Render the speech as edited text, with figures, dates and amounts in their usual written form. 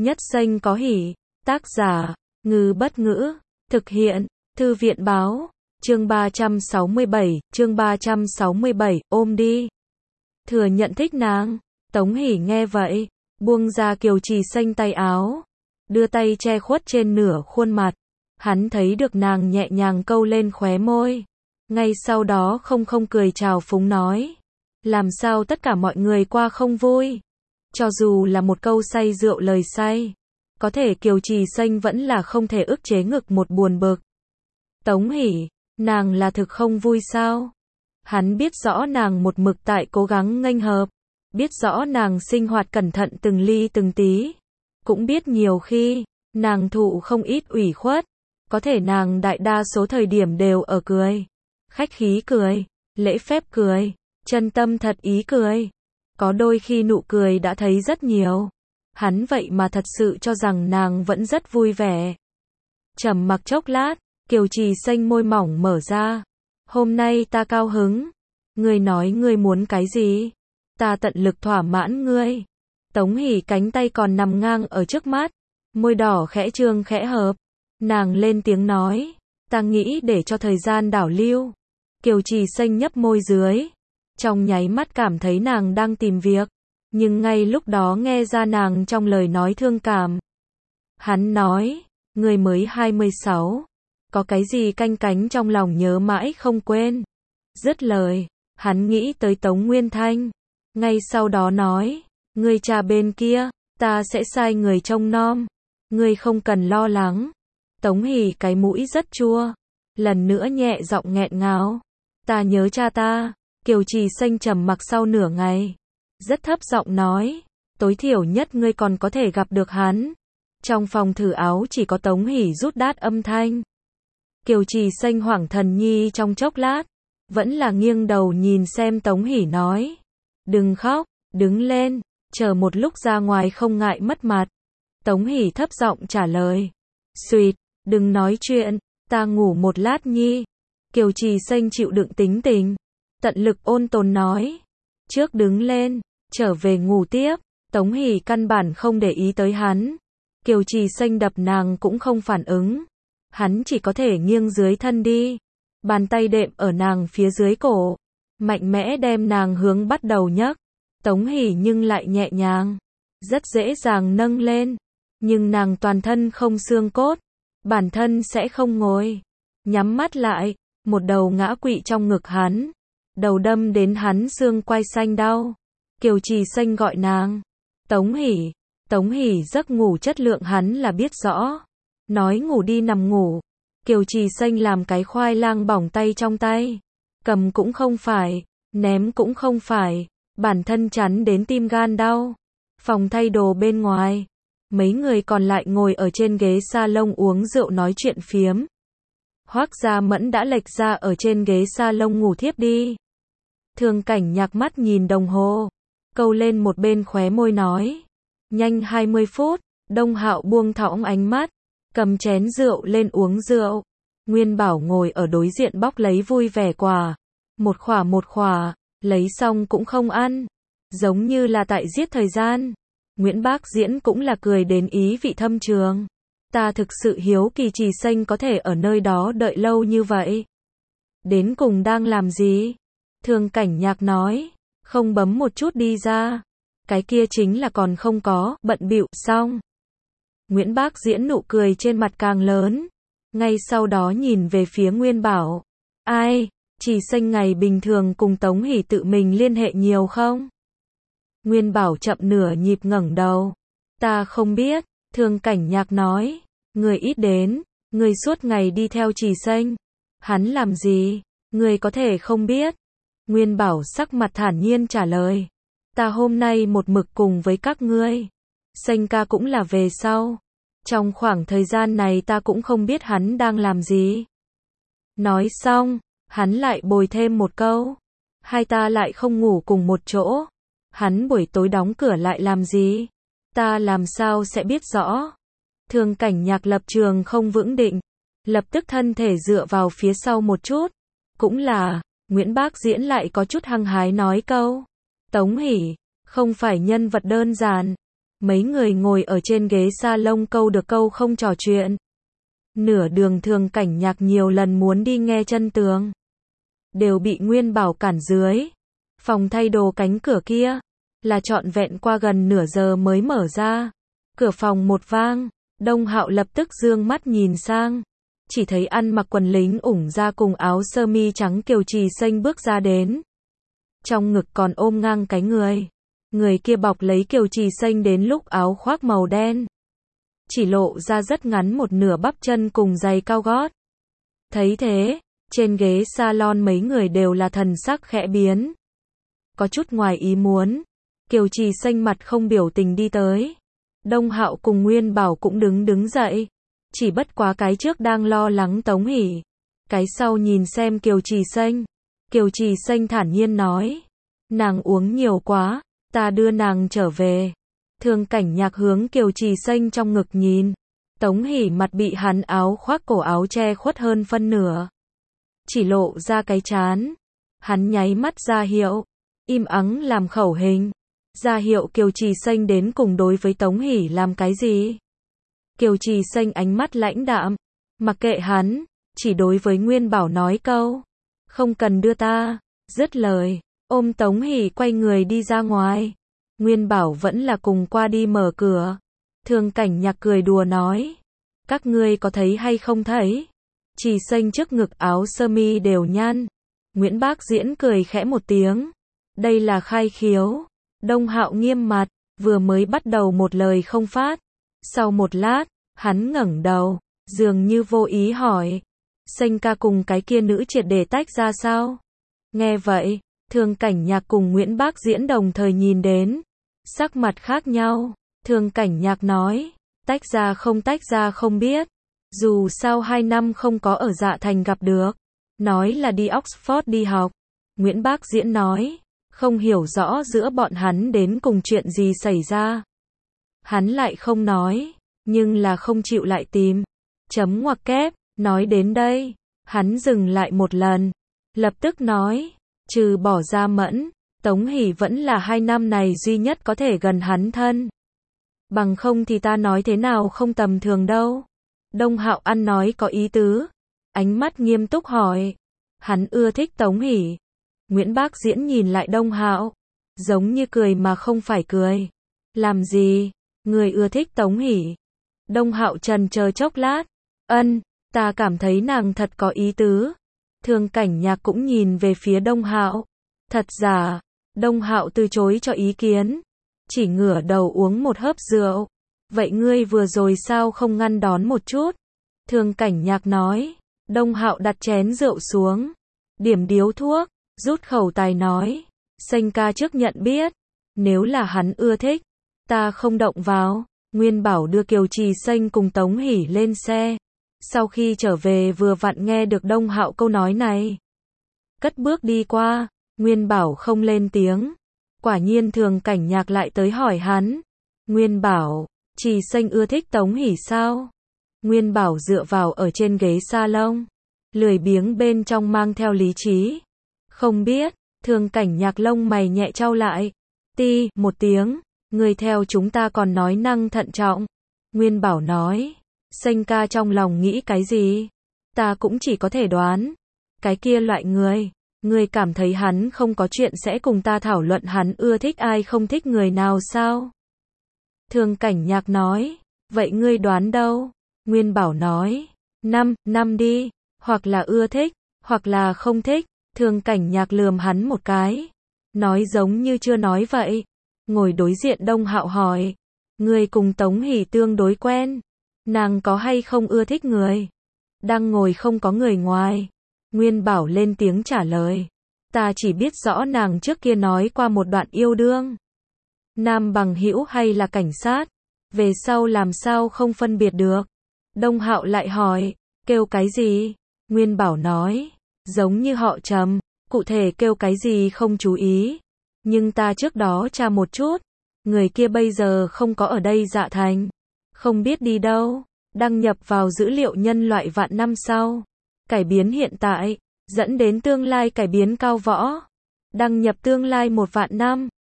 Nhất danh có hỷ. Tác giả, Ngư Bất Ngữ. Thực hiện, Thư viện Báo. Chương 367, ôm đi. Thừa nhận thích nàng. Tống Hỷ nghe vậy, buông ra Kiều Trì Xanh tay áo, đưa tay che khuất trên nửa khuôn mặt. Hắn thấy được nàng nhẹ nhàng câu lên khóe môi. Ngay sau đó không cười chào phúng nói. Làm sao tất cả mọi người qua không vui? Cho dù là một câu say rượu lời say, có thể Kiều Trì Xanh vẫn là không thể ức chế ngực một buồn bực. Tống Hỷ, nàng là thực không vui sao? Hắn biết rõ nàng một mực tại cố gắng nghênh hợp, biết rõ nàng sinh hoạt cẩn thận từng ly từng tí, cũng biết nhiều khi nàng thụ không ít ủy khuất, có thể nàng đại đa số thời điểm đều ở cười, khách khí cười, lễ phép cười, chân tâm thật ý cười. Có đôi khi nụ cười đã thấy rất nhiều. Hắn vậy mà thật sự cho rằng nàng vẫn rất vui vẻ. Trầm mặc chốc lát, Kiều Trì Xanh môi mỏng mở ra. Hôm nay ta cao hứng. Ngươi nói ngươi muốn cái gì? Ta tận lực thỏa mãn ngươi. Tống Hỷ cánh tay còn nằm ngang ở trước mắt, môi đỏ khẽ trương khẽ hợp. Nàng lên tiếng nói, ta nghĩ để cho thời gian đảo lưu. Kiều Trì Xanh nhấp môi dưới, trong nháy mắt cảm thấy nàng đang tìm việc, nhưng ngay lúc đó nghe ra nàng trong lời nói thương cảm. Hắn nói, ngươi mới 26, có cái gì canh cánh trong lòng nhớ mãi không quên. Dứt lời, hắn nghĩ tới Tống Nguyên Thanh, ngay sau đó nói, ngươi cha bên kia, ta sẽ sai người trông nom, ngươi không cần lo lắng. Tống Hỷ cái mũi rất chua, lần nữa nhẹ giọng nghẹn ngào, ta nhớ cha ta. Kiều Trì Xanh trầm mặc sau nửa ngày, rất thấp giọng nói, tối thiểu nhất ngươi còn có thể gặp được hắn. Trong phòng thử áo chỉ có Tống Hỷ rút đát âm thanh. Kiều Trì Xanh hoảng thần nhi trong chốc lát, vẫn là nghiêng đầu nhìn xem Tống Hỷ nói, đừng khóc, đứng lên, chờ một lúc ra ngoài không ngại mất mặt. Tống Hỷ thấp giọng trả lời, suýt, đừng nói chuyện, ta ngủ một lát nhi. Kiều Trì Xanh chịu đựng tính tình, tận lực ôn tồn nói, trước đứng lên, trở về ngủ tiếp. Tống Hỷ căn bản không để ý tới hắn. Kiều Trì Xanh đập nàng cũng không phản ứng. Hắn chỉ có thể nghiêng dưới thân đi, bàn tay đệm ở nàng phía dưới cổ, mạnh mẽ đem nàng hướng bắt đầu nhấc. Tống Hỷ nhưng lại nhẹ nhàng, rất dễ dàng nâng lên, nhưng nàng toàn thân không xương cốt, bản thân sẽ không ngồi. Nhắm mắt lại, một đầu ngã quỵ trong ngực hắn, đầu đâm đến hắn xương quai xanh đau. Kiều Trì Xanh gọi nàng, Tống Hỷ. Tống Hỷ giấc ngủ chất lượng hắn là biết rõ, nói ngủ đi nằm ngủ. Kiều Trì Xanh làm cái khoai lang bỏng tay trong tay, cầm cũng không phải, ném cũng không phải, bản thân chắn đến tim gan đau. Phòng thay đồ bên ngoài, mấy người còn lại ngồi ở trên ghế salon uống rượu nói chuyện phiếm. Hoắc Gia Mẫn đã lệch ra ở trên ghế salon ngủ thiếp đi. Thường Cảnh Nhạc mắt nhìn đồng hồ, câu lên một bên khóe môi nói, nhanh 20 phút. Đông Hạo buông thõng ánh mắt, cầm chén rượu lên uống rượu. Nguyên Bảo ngồi ở đối diện bóc lấy vui vẻ quả, một khỏa, lấy xong cũng không ăn, giống như là tại giết thời gian. Nguyễn Bác Diễn cũng là cười đến ý vị thâm trường. Ta thực sự hiếu kỳ Trì Xanh có thể ở nơi đó đợi lâu như vậy. Đến cùng đang làm gì? Thường Cảnh Nhạc nói, không bấm một chút đi ra. Cái kia chính là còn không có, bận bịu xong. Nguyễn Bác Diễn nụ cười trên mặt càng lớn, ngay sau đó nhìn về phía Nguyên Bảo. Ai, Trì Xanh ngày bình thường cùng Tống Hỷ tự mình liên hệ nhiều không? Nguyên Bảo chậm nửa nhịp ngẩng đầu. Ta không biết. Thường Cảnh Nhạc nói, người ít đến, người suốt ngày đi theo Trì Xanh. Hắn làm gì, người có thể không biết? Nguyên Bảo sắc mặt thản nhiên trả lời, ta hôm nay một mực cùng với các ngươi. Xanh ca cũng là về sau. Trong khoảng thời gian này ta cũng không biết hắn đang làm gì. Nói xong, hắn lại bồi thêm một câu, hai ta lại không ngủ cùng một chỗ. Hắn buổi tối đóng cửa lại làm gì? Ta làm sao sẽ biết rõ? Thường Cảnh Nhạc lập trường không vững định, lập tức thân thể dựa vào phía sau một chút. Cũng là, Nguyễn Bác Diễn lại có chút hăng hái nói câu, Tống Hỷ, không phải nhân vật đơn giản. Mấy người ngồi ở trên ghế salon câu được câu không trò chuyện. Nửa đường Thường Cảnh Nhạc nhiều lần muốn đi nghe chân tường, đều bị Nguyên Bảo cản dưới. Phòng thay đồ cánh cửa kia, là trọn vẹn qua gần nửa giờ mới mở ra. Cửa phòng một vang, Đông Hạo lập tức dương mắt nhìn sang. Chỉ thấy ăn mặc quần lính ủng da cùng áo sơ mi trắng Kiều Trì Xanh bước ra đến. Trong ngực còn ôm ngang cái người. Người kia bọc lấy Kiều Trì Xanh đến lúc áo khoác màu đen. Chỉ lộ ra rất ngắn một nửa bắp chân cùng giày cao gót. Thấy thế, trên ghế salon mấy người đều là thần sắc khẽ biến. Có chút ngoài ý muốn. Kiều Trì Xanh mặt không biểu tình đi tới. Đông Hạo cùng Nguyên Bảo cũng đứng dậy. Chỉ bất quá cái trước đang lo lắng Tống Hỷ. Cái sau nhìn xem Kiều Trì Xanh. Kiều Trì Xanh thản nhiên nói. Nàng uống nhiều quá, ta đưa nàng trở về. Thường Cảnh Nhạc hướng Kiều Trì Xanh trong ngực nhìn. Tống Hỷ mặt bị hắn áo khoác cổ áo che khuất hơn phân nửa. Chỉ lộ ra cái trán. Hắn nháy mắt ra hiệu. Im ắng làm khẩu hình. Ra hiệu Kiều Trì Xanh đến cùng đối với Tống Hỷ làm cái gì. Kiều Trì Xanh ánh mắt lãnh đạm. Mặc kệ hắn. Chỉ đối với Nguyên Bảo nói câu. Không cần đưa ta. Dứt lời. Ôm Tống Hỷ quay người đi ra ngoài. Nguyên Bảo vẫn là cùng qua đi mở cửa. Thường Cảnh Nhạc cười đùa nói. Các ngươi có thấy hay không thấy? Trì Xanh trước ngực áo sơ mi đều nhăn. Nguyễn Bác Diễn cười khẽ một tiếng. Đây là khai khiếu. Đông Hạo nghiêm mặt, vừa mới bắt đầu một lời không phát. Sau một lát, hắn ngẩng đầu, dường như vô ý hỏi. Xanh ca cùng cái kia nữ triệt để tách ra sao? Nghe vậy, Thường Cảnh Nhạc cùng Nguyễn Bác Diễn đồng thời nhìn đến. Sắc mặt khác nhau. Thường Cảnh Nhạc nói. Tách ra không biết. Dù sao 2 năm không có ở Dạ Thành gặp được. Nói là đi Oxford đi học. Nguyễn Bác Diễn nói. Không hiểu rõ giữa bọn hắn đến cùng chuyện gì xảy ra. Hắn lại không nói. Nhưng là không chịu lại tìm. Chấm ngoặc kép. Nói đến đây. Hắn dừng lại một lần. Lập tức nói. Trừ bỏ ra Mẫn. Tống Hỷ vẫn là 2 năm này duy nhất có thể gần hắn thân. Bằng không thì ta nói thế nào không tầm thường đâu. Đông Hạo ăn nói có ý tứ. Ánh mắt nghiêm túc hỏi. Hắn ưa thích Tống Hỷ. Nguyễn Bác Diễn nhìn lại Đông Hạo. Giống như cười mà không phải cười. Làm gì? Người ưa thích Tống Hỷ. Đông Hạo trần chờ chốc lát. Ta cảm thấy nàng thật có ý tứ. Thường Cảnh Nhạc cũng nhìn về phía Đông Hạo. Thật giả. Đông Hạo từ chối cho ý kiến. Chỉ ngửa đầu uống một hớp rượu. Vậy ngươi vừa rồi sao không ngăn đón một chút? Thường Cảnh Nhạc nói. Đông Hạo đặt chén rượu xuống. Điểm điếu thuốc. Rút khẩu tài nói. Xanh ca trước nhận biết. Nếu là hắn ưa thích. Ta không động vào. Nguyên Bảo đưa Kiều Trì Xanh cùng Tống Hỷ lên xe. Sau khi trở về vừa vặn nghe được Đông Hạo câu nói này. Cất bước đi qua. Nguyên Bảo không lên tiếng. Quả nhiên Thường Cảnh Nhạc lại tới hỏi hắn. Nguyên Bảo, Trì Xanh ưa thích Tống Hỷ sao? Nguyên Bảo dựa vào ở trên ghế salon. Lười biếng bên trong mang theo lý trí. Không biết. Thường Cảnh Nhạc lông mày nhẹ chau lại. Ti, một tiếng. Người theo chúng ta còn nói năng thận trọng. Nguyên Bảo nói. Xanh ca trong lòng nghĩ cái gì? Ta cũng chỉ có thể đoán. Cái kia loại người. Ngươi cảm thấy hắn không có chuyện sẽ cùng ta thảo luận hắn ưa thích ai không thích người nào sao? Thường Cảnh Nhạc nói. Vậy ngươi đoán đâu? Nguyên Bảo nói. 5 đi. Hoặc là ưa thích, hoặc là không thích. Thường Cảnh Nhạc lườm hắn một cái. Nói giống như chưa nói vậy. Ngồi đối diện Đông Hạo hỏi. Ngươi cùng Tống Hỷ tương đối quen. Nàng có hay không ưa thích người? Đang ngồi không có người ngoài. Nguyên Bảo lên tiếng trả lời. Ta chỉ biết rõ nàng trước kia nói qua một đoạn yêu đương. Nam bằng hữu hay là cảnh sát? Về sau làm sao không phân biệt được? Đông Hạo lại hỏi. Kêu cái gì? Nguyên Bảo nói. Giống như họ Trầm. Cụ thể kêu cái gì không chú ý. Nhưng ta trước đó tra một chút. Người kia bây giờ không có ở đây Dạ Thành. Không biết đi đâu. Đăng nhập vào dữ liệu nhân loại vạn năm sau. Cải biến hiện tại. Dẫn đến tương lai cải biến cao võ. Đăng nhập tương lai 1 vạn năm.